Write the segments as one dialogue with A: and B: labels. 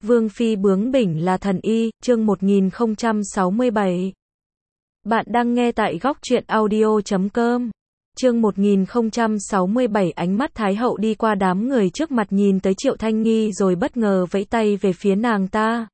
A: Vương phi bướng bỉnh là thần y, chương 1067. Bạn đang nghe tại góc truyện audio.com. Chương 1067. Ánh mắt Thái hậu đi qua đám người trước mặt nhìn tới Triệu Thanh Nghi rồi bất ngờ vẫy tay về phía nàng ta.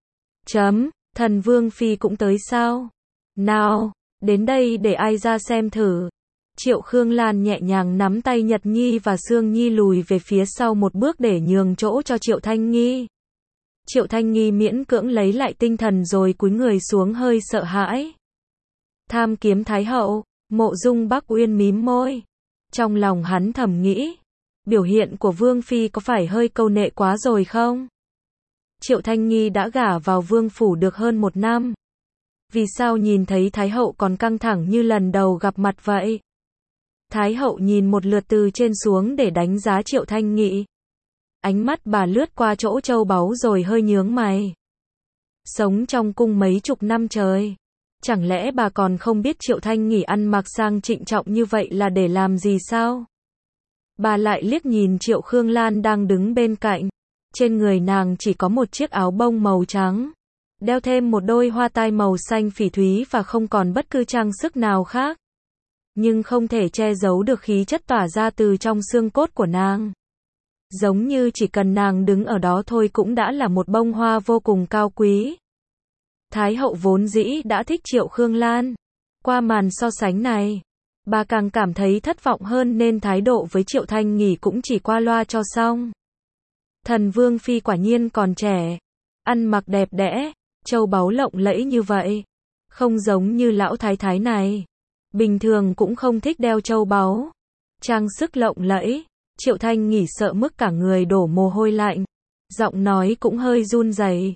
A: Thần Vương phi cũng tới sao? Nào, đến đây để ai ra xem thử. Triệu Khương Lan nhẹ nhàng nắm tay Nhật Nhi và Sương Nhi lùi về phía sau một bước để nhường chỗ cho Triệu Thanh Nghi. Triệu Thanh Nghi miễn cưỡng lấy lại tinh thần rồi cúi người xuống hơi sợ hãi. Tham kiếm Thái hậu, Mộ Dung Bắc Uyên mím môi. Trong lòng hắn thầm nghĩ, biểu hiện của Vương phi có phải hơi câu nệ quá rồi không? Triệu Thanh Nghi đã gả vào vương phủ được hơn 1 năm. Vì sao nhìn thấy Thái hậu còn căng thẳng như lần đầu gặp mặt vậy? Thái hậu nhìn một lượt từ trên xuống để đánh giá Triệu Thanh Nghi. Ánh mắt bà lướt qua chỗ châu báu rồi hơi nhướng mày. Sống trong cung mấy chục năm trời, chẳng lẽ bà còn không biết Triệu Thanh Nghi ăn mặc sang trịnh trọng như vậy là để làm gì sao? Bà lại liếc nhìn Triệu Khương Lan đang đứng bên cạnh. Trên người nàng chỉ có một chiếc áo bông màu trắng, đeo thêm một đôi hoa tai màu xanh phỉ thúy và không còn bất cứ trang sức nào khác. Nhưng không thể che giấu được khí chất tỏa ra từ trong xương cốt của nàng. Giống như chỉ cần nàng đứng ở đó thôi cũng đã là một bông hoa vô cùng cao quý. Thái hậu vốn dĩ đã thích Triệu Khương Lan. Qua màn so sánh này, bà càng cảm thấy thất vọng hơn nên thái độ với Triệu Thanh Nghi cũng chỉ qua loa cho xong. Thần Vương phi quả nhiên còn trẻ, ăn mặc đẹp đẽ, châu báu lộng lẫy như vậy, không giống như lão thái thái này. Bình thường cũng không thích đeo châu báu, trang sức lộng lẫy. Triệu Thanh Nghi sợ mức cả người đổ mồ hôi lạnh, giọng nói cũng hơi run rẩy.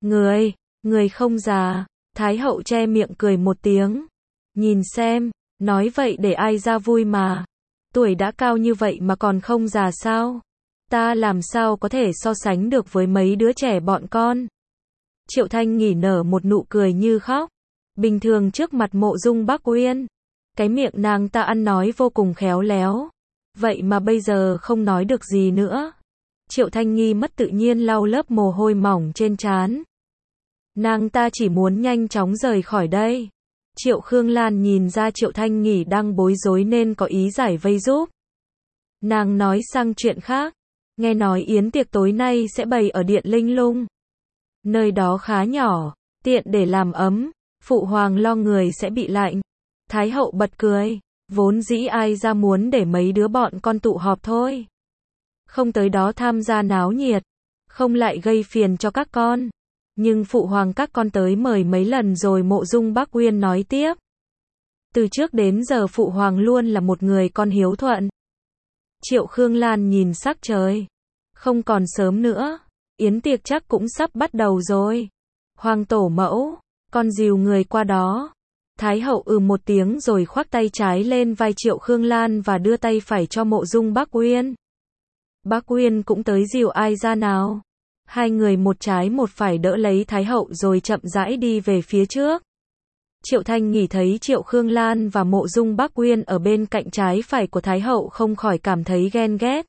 A: Người không già. Thái hậu che miệng cười một tiếng. Nhìn xem, nói vậy để ai ra vui mà. Tuổi đã cao như vậy mà còn không già sao? Ta làm sao có thể so sánh được với mấy đứa trẻ bọn con? Triệu Thanh Nghi nở một nụ cười như khóc. Bình thường trước mặt Mộ Dung Bắc Uyên, cái miệng nàng ta ăn nói vô cùng khéo léo. Vậy mà bây giờ không nói được gì nữa. Triệu Thanh Nghi mất tự nhiên lau lớp mồ hôi mỏng trên trán. Nàng ta chỉ muốn nhanh chóng rời khỏi đây. Triệu Khương Lan nhìn ra Triệu Thanh Nghi đang bối rối nên có ý giải vây giúp. Nàng nói sang chuyện khác. Nghe nói yến tiệc tối nay sẽ bày ở Điện Linh Lung. Nơi đó khá nhỏ, tiện để làm ấm. Phụ hoàng lo người sẽ bị lạnh. Thái hậu bật cười. Vốn dĩ ai ra muốn để mấy đứa bọn con tụ họp thôi. Không tới đó tham gia náo nhiệt, không lại gây phiền cho các con. Nhưng phụ hoàng các con tới mời mấy lần rồi. Mộ Dung Bắc Uyên nói tiếp. Từ trước đến giờ phụ hoàng luôn là một người con hiếu thuận. Triệu Khương Lan nhìn sắc trời. Không còn sớm nữa, yến tiệc chắc cũng sắp bắt đầu rồi. Hoàng tổ mẫu, con dìu người qua đó. Thái hậu một tiếng rồi khoác tay trái lên vai Triệu Khương Lan và đưa tay phải cho Mộ Dung Bắc Uyên. Bắc Uyên cũng tới dìu ai ra nào. Hai người một trái một phải đỡ lấy Thái hậu rồi chậm rãi đi về phía trước. Triệu Thanh Nghi thấy Triệu Khương Lan và Mộ Dung Bắc Uyên ở bên cạnh trái phải của Thái hậu không khỏi cảm thấy ghen ghét.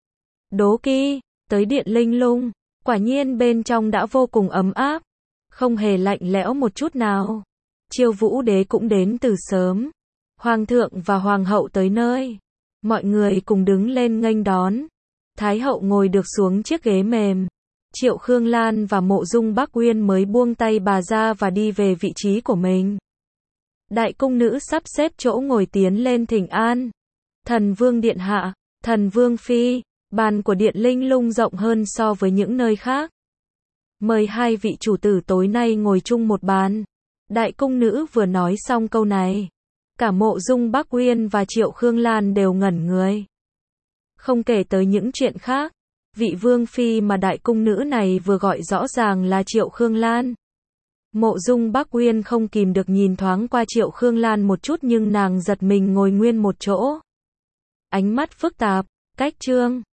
A: Đố kỵ, tới Điện Linh Lung, quả nhiên bên trong đã vô cùng ấm áp, không hề lạnh lẽo một chút nào. Chiêu Vũ Đế cũng đến từ sớm. Hoàng thượng và hoàng hậu tới nơi. Mọi người cùng đứng lên nghênh đón. Thái hậu ngồi được xuống chiếc ghế mềm. Triệu Khương Lan và Mộ Dung Bắc Uyên mới buông tay bà ra và đi về vị trí của mình. Đại cung nữ sắp xếp chỗ ngồi tiến lên thỉnh an. Thần Vương điện hạ, thần Vương phi, bàn của Điện Linh Lung rộng hơn so với những nơi khác. Mời hai vị chủ tử tối nay ngồi chung một bàn. Đại cung nữ vừa nói xong câu này, cả Mộ Dung Bắc Uyên và Triệu Khương Lan đều ngẩn người. Không kể tới những chuyện khác, vị vương phi mà đại cung nữ này vừa gọi rõ ràng là Triệu Khương Lan. Mộ Dung Bắc Uyên không kìm được nhìn thoáng qua Triệu Khương Lan một chút nhưng nàng giật mình ngồi nguyên một chỗ. Ánh mắt phức tạp, cách trương,